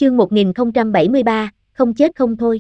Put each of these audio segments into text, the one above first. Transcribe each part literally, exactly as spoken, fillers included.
chương một nghìn không trăm bảy mươi ba, không chết không thôi.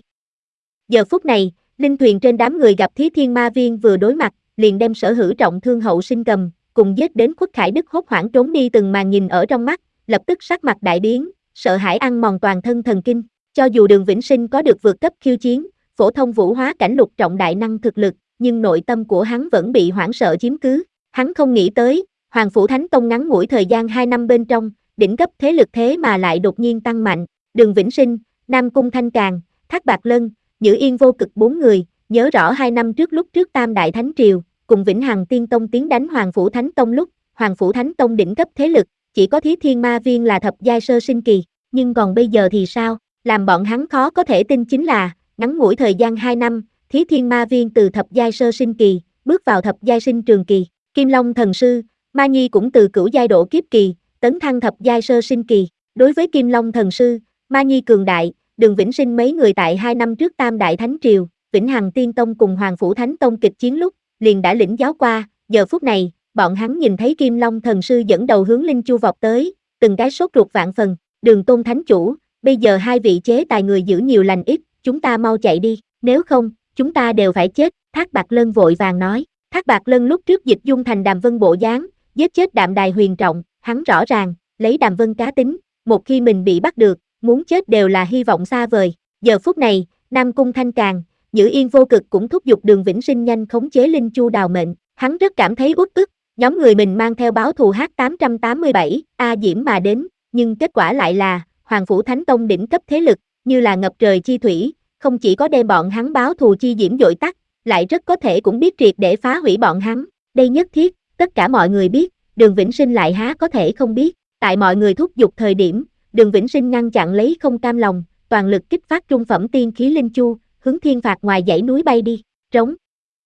Giờ phút này, linh thuyền trên đám người gặp Thí Thiên Ma Viên vừa đối mặt, liền đem Sở Hữu trọng thương hậu sinh cầm, cùng giết đến Khuất Khải Đức hốt hoảng trốn đi từng màn nhìn ở trong mắt, lập tức sắc mặt đại biến, sợ hãi ăn mòn toàn thân thần kinh. Cho dù Đường Vĩnh Sinh có được vượt cấp khiêu chiến, phổ thông vũ hóa cảnh lục trọng đại năng thực lực, nhưng nội tâm của hắn vẫn bị hoảng sợ chiếm cứ. Hắn không nghĩ tới, Hoàng Phủ Thánh Tông ngắn ngủi thời gian hai năm bên trong, đỉnh cấp thế lực thế mà lại đột nhiên tăng mạnh. Đường Vĩnh Sinh, Nam Cung Thanh Càn, Thác Bạt Lân, Nhữ Yên Vô Cực bốn người, nhớ rõ hai năm trước lúc trước Tam Đại Thánh Triều, cùng Vĩnh Hằng Tiên Tông tiến đánh Hoàng Phủ Thánh Tông lúc, Hoàng Phủ Thánh Tông đỉnh cấp thế lực, chỉ có Thí Thiên Ma Viên là thập giai sơ sinh kỳ, nhưng còn bây giờ thì sao? Làm bọn hắn khó có thể tin chính là, ngắn ngủi thời gian hai năm, Thí Thiên Ma Viên từ thập giai sơ sinh kỳ, bước vào thập giai sinh trường kỳ. Kim Long Thần Sư, Ma Nhi cũng từ cửu giai độ kiếp kỳ, tấn thăng thập giai sơ sinh kỳ. Đối với Kim Long Thần Sư, Ma Nhi cường đại, Đường Vĩnh Sinh mấy người tại hai năm trước Tam Đại Thánh Triều, Vĩnh Hằng Tiên Tông cùng Hoàng Phủ Thánh Tông kịch chiến lúc, liền đã lĩnh giáo qua. Giờ phút này, bọn hắn nhìn thấy Kim Long Thần Sư dẫn đầu hướng Linh Chu vọt tới, từng cái sốt ruột vạn phần. Đường Tôn Thánh Chủ, bây giờ hai vị chế tài người giữ nhiều lành ít, chúng ta mau chạy đi, nếu không, chúng ta đều phải chết. Thác Bạt Lân vội vàng nói. Thác Bạt Lân lúc trước dịch dung thành Đàm Vân bộ dáng, giết chết Đạm Đài Huyền Trọng, hắn rõ ràng, lấy Đàm Vân cá tính, một khi mình bị bắt được, muốn chết đều là hy vọng xa vời. Giờ phút này, Nam Cung Thanh Càn, Nhữ Yên Vô Cực cũng thúc giục Đường Vĩnh Sinh nhanh khống chế Linh Chu đào mệnh, hắn rất cảm thấy uất ức, nhóm người mình mang theo báo thù H tám tám bảy, A Diễm mà đến, nhưng kết quả lại là, Hoàng Phủ Thánh Tông đỉnh cấp thế lực, như là ngập trời chi thủy, không chỉ có đem bọn hắn báo thù chi diễm dội tắt, lại rất có thể cũng biết triệt để phá hủy bọn hắn. Đây nhất thiết, tất cả mọi người biết, Đường Vĩnh Sinh lại há có thể không biết. Tại mọi người thúc giục thời điểm, Đường Vĩnh Sinh ngăn chặn lấy không cam lòng, toàn lực kích phát trung phẩm tiên khí Linh Chu, hướng thiên phạt ngoài dãy núi bay đi. Trống.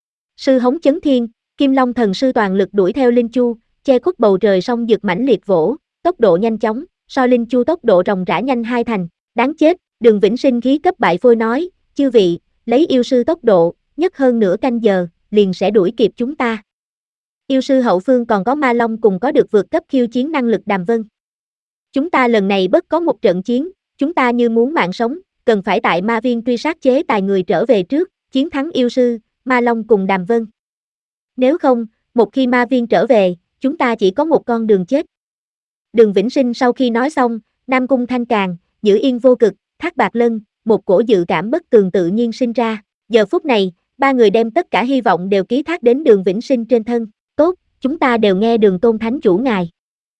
Sư hống chấn thiên, Kim Long Thần Sư toàn lực đuổi theo Linh Chu, che khuất bầu trời song dược mãnh liệt vỗ, tốc độ nhanh chóng, so Linh Chu tốc độ ròng rã nhanh hai thành. Đáng chết, Đường Vĩnh Sinh khí cấp bại phôi nói, chư vị, lấy yêu sư tốc độ, nhất hơn nửa canh giờ, liền sẽ đuổi kịp chúng ta. Yêu sư hậu phương còn có Ma Long cùng có được vượt cấp khiêu chiến năng lực Đàm Vân. Chúng ta lần này bất có một trận chiến, chúng ta như muốn mạng sống, cần phải tại Ma Viên truy sát chế tài người trở về trước, chiến thắng yêu sư, Ma Long cùng Đàm Vân. Nếu không, một khi Ma Viên trở về, chúng ta chỉ có một con đường chết. Đường Vĩnh Sinh sau khi nói xong, Nam Cung Thanh Càn, Nhữ Yên Vô Cực, Thác Bạt Lân, một cổ dự cảm bất tường tự nhiên sinh ra. Giờ phút này, ba người đem tất cả hy vọng đều ký thác đến Đường Vĩnh Sinh trên thân. Tốt, chúng ta đều nghe Đường Tôn Thánh Chủ ngài.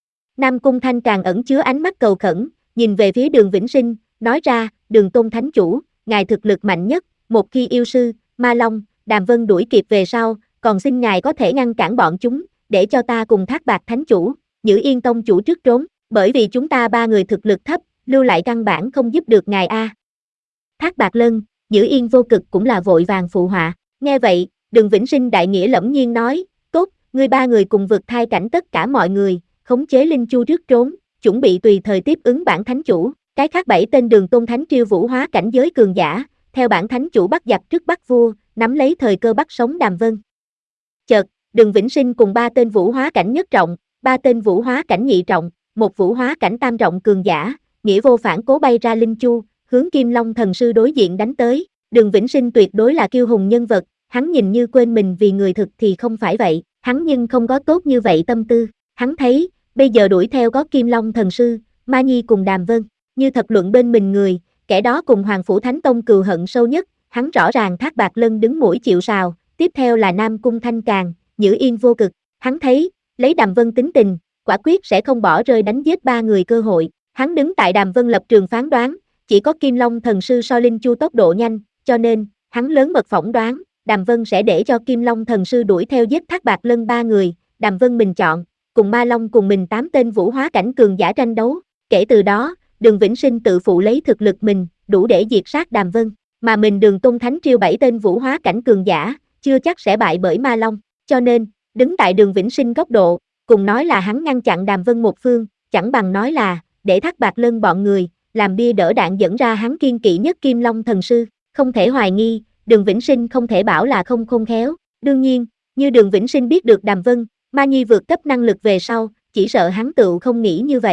Nam Cung Thanh Càn ẩn chứa ánh mắt cầu khẩn, nhìn về phía Đường Vĩnh Sinh, nói ra, Đường Tôn Thánh Chủ, ngài thực lực mạnh nhất, một khi yêu sư, Ma Long, Đàm Vân đuổi kịp về sau, còn xin ngài có thể ngăn cản bọn chúng, để cho ta cùng Thác Bạt Thánh Chủ, Nhữ Yên Tông Chủ trước trốn, bởi vì chúng ta ba người thực lực thấp, lưu lại căn bản không giúp được ngài a. Thác Bạt Lân, Nhữ Yên Vô Cực cũng là vội vàng phụ họa. Nghe vậy, Đường Vĩnh Sinh đại nghĩa lẫm nhiên nói, tốt, ngươi ba người cùng vượt thai cảnh tất cả mọi người, khống chế Linh Chu trước trốn, chuẩn bị tùy thời tiếp ứng bản thánh chủ. Cái khác bảy tên Đường Tôn Thánh Triêu vũ hóa cảnh giới cường giả, theo bản thánh chủ bắt giặc trước bắt vua, nắm lấy thời cơ bắt sống Đàm Vân. Chợt, Đường Vĩnh Sinh cùng ba tên vũ hóa cảnh nhất trọng, ba tên vũ hóa cảnh nhị trọng, một vũ hóa cảnh tam trọng cường giả, nghĩa vô phản cố bay ra Linh Chu, hướng Kim Long Thần Sư đối diện đánh tới. Đường Vĩnh Sinh tuyệt đối là kiêu hùng nhân vật, hắn nhìn như quên mình vì người thực thì không phải vậy, hắn nhưng không có tốt như vậy tâm tư. Hắn thấy, bây giờ đuổi theo có Kim Long Thần Sư, Ma Nhi cùng Đàm Vân, như thật luận bên mình người, kẻ đó cùng Hoàng Phủ Thánh Tông cừu hận sâu nhất, hắn rõ ràng Thác Bạt Lân đứng mũi chịu sào, tiếp theo là Nam Cung Thanh Càn, Nhữ Yên Vô Cực, hắn thấy, lấy Đàm Vân tính tình, quả quyết sẽ không bỏ rơi đánh giết ba người cơ hội. Hắn đứng tại Đàm Vân lập trường phán đoán, chỉ có Kim Long Thần Sư so Linh Chu tốc độ nhanh, cho nên, hắn lớn mật phỏng đoán, Đàm Vân sẽ để cho Kim Long Thần Sư đuổi theo giết Thác Bạt Lân ba người, Đàm Vân mình chọn, cùng Ma Long cùng mình tám tên vũ hóa cảnh cường giả tranh đấu. Kể từ đó, Đường Vĩnh Sinh tự phụ lấy thực lực mình, đủ để diệt sát Đàm Vân, mà mình Đường Tôn Thánh Triêu bảy tên vũ hóa cảnh cường giả, chưa chắc sẽ bại bởi Ma Long, cho nên, đứng tại Đường Vĩnh Sinh góc độ, cùng nói là hắn ngăn chặn Đàm Vân một phương, chẳng bằng nói là, để Thác Bạt Lân bọn người, làm bia đỡ đạn dẫn ra hắn kiên kỵ nhất Kim Long Thần Sư. Không thể hoài nghi, Đường Vĩnh Sinh không thể bảo là không khôn khéo. Đương nhiên, như Đường Vĩnh Sinh biết được Đàm Vân, Ma Nhi vượt cấp năng lực về sau, chỉ sợ hắn tựu không nghĩ như vậy.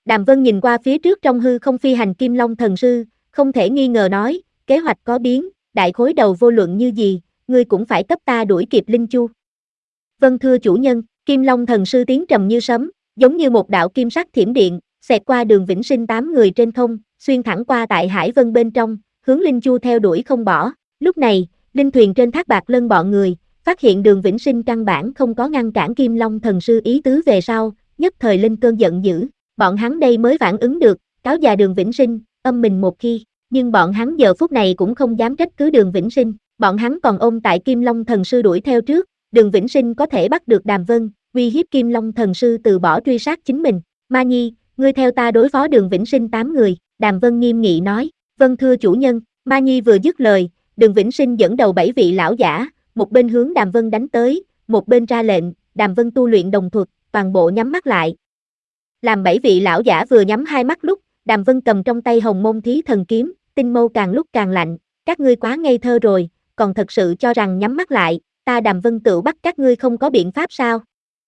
Đàm Vân nhìn qua phía trước trong hư không phi hành Kim Long thần sư, không thể nghi ngờ nói, kế hoạch có biến, đại khối đầu vô luận như gì, ngươi cũng phải cấp ta đuổi kịp Linh Chu. Vâng thưa chủ nhân, Kim Long thần sư tiếng trầm như sấm, giống như một đạo kim sắc thiểm điện, xẹt qua Đường Vĩnh Sinh tám người trên không, xuyên thẳng qua tại hải vân bên trong, hướng Linh Chu theo đuổi không bỏ. Lúc này, linh thuyền trên Thác Bạc Lân bọn người, phát hiện Đường Vĩnh Sinh căn bản không có ngăn cản Kim Long thần sư ý tứ về sau, nhất thời lên cơn giận dữ. Bọn hắn đây mới phản ứng được, cáo già Đường Vĩnh Sinh, âm mình một khi, nhưng bọn hắn giờ phút này cũng không dám trách cứ Đường Vĩnh Sinh, bọn hắn còn ôm tại Kim Long thần sư đuổi theo trước, Đường Vĩnh Sinh có thể bắt được Đàm Vân, uy hiếp Kim Long thần sư từ bỏ truy sát chính mình. Ma Nhi, ngươi theo ta đối phó Đường Vĩnh Sinh tám người, Đàm Vân nghiêm nghị nói, vâng thưa chủ nhân. Ma Nhi vừa dứt lời, Đường Vĩnh Sinh dẫn đầu bảy vị lão giả, một bên hướng Đàm Vân đánh tới, một bên ra lệnh, Đàm Vân tu luyện đồng thuật, toàn bộ nhắm mắt lại. Làm bảy vị lão giả vừa nhắm hai mắt lúc, Đàm Vân cầm trong tay Hồng Môn Thí Thần Kiếm, tinh mâu càng lúc càng lạnh, các ngươi quá ngây thơ rồi, còn thật sự cho rằng nhắm mắt lại, ta Đàm Vân tự bắt các ngươi không có biện pháp sao?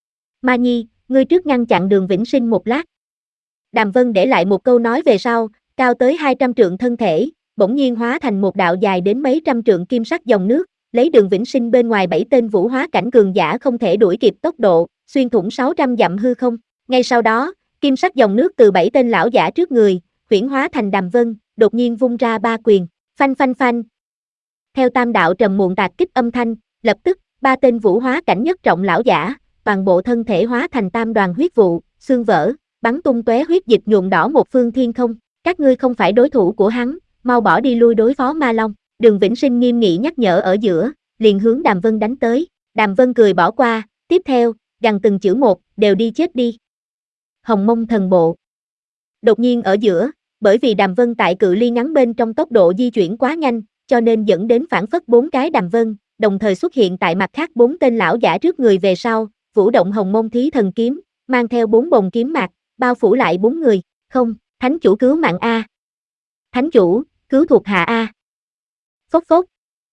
Ma Nhi, ngươi trước ngăn chặn Đường Vĩnh Sinh một lát. Đàm Vân để lại một câu nói về sau, cao tới hai trăm trượng thân thể, bỗng nhiên hóa thành một đạo dài đến mấy trăm trượng kim sắc dòng nước, lấy Đường Vĩnh Sinh bên ngoài bảy tên vũ hóa cảnh cường giả không thể đuổi kịp tốc độ, xuyên thủng sáu trăm dặm hư không. Ngay sau đó, kim sắc dòng nước từ bảy tên lão giả trước người, huyễn hóa thành Đàm Vân, đột nhiên vung ra ba quyền, phanh phanh phanh. Theo tam đạo trầm muộn tạc kích âm thanh, lập tức, ba tên vũ hóa cảnh nhất trọng lão giả, toàn bộ thân thể hóa thành tam đoàn huyết vụ, xương vỡ, bắn tung tóe huyết dịch nhuộm đỏ một phương thiên không. Các ngươi không phải đối thủ của hắn, mau bỏ đi lui đối phó Ma Long. Đường Vĩnh Sinh nghiêm nghị nhắc nhở ở giữa, liền hướng Đàm Vân đánh tới. Đàm Vân cười bỏ qua, tiếp theo, gằn từng chữ một, đều đi chết đi. Hồng Mông thần bộ. Đột nhiên ở giữa, bởi vì Đàm Vân tại cự ly ngắn bên trong tốc độ di chuyển quá nhanh, cho nên dẫn đến phản phất bốn cái Đàm Vân, đồng thời xuất hiện tại mặt khác bốn tên lão giả trước người về sau, vũ động Hồng Mông Thí Thần Kiếm, mang theo bốn bồng kiếm mạc, bao phủ lại bốn người. Không, thánh chủ cứu mạng a. Thánh chủ, cứu thuộc hạ a. Phốc phốc.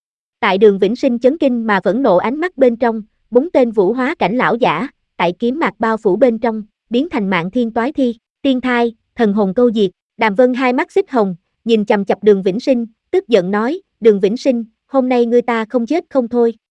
Tại Đường Vĩnh Sinh chấn kinh mà phẫn nộ ánh mắt bên trong, bốn tên vũ hóa cảnh lão giả, tại kiếm mạc bao phủ bên trong, biến thành Mạn Thiên Toái Thi, Tiên Thai, thần hồn câu diệt. Đàm Vân hai mắt xích hồng, nhìn chằm chằm Đường Vĩnh Sinh, tức giận nói, Đường Vĩnh Sinh, hôm nay ngươi ta không chết không thôi.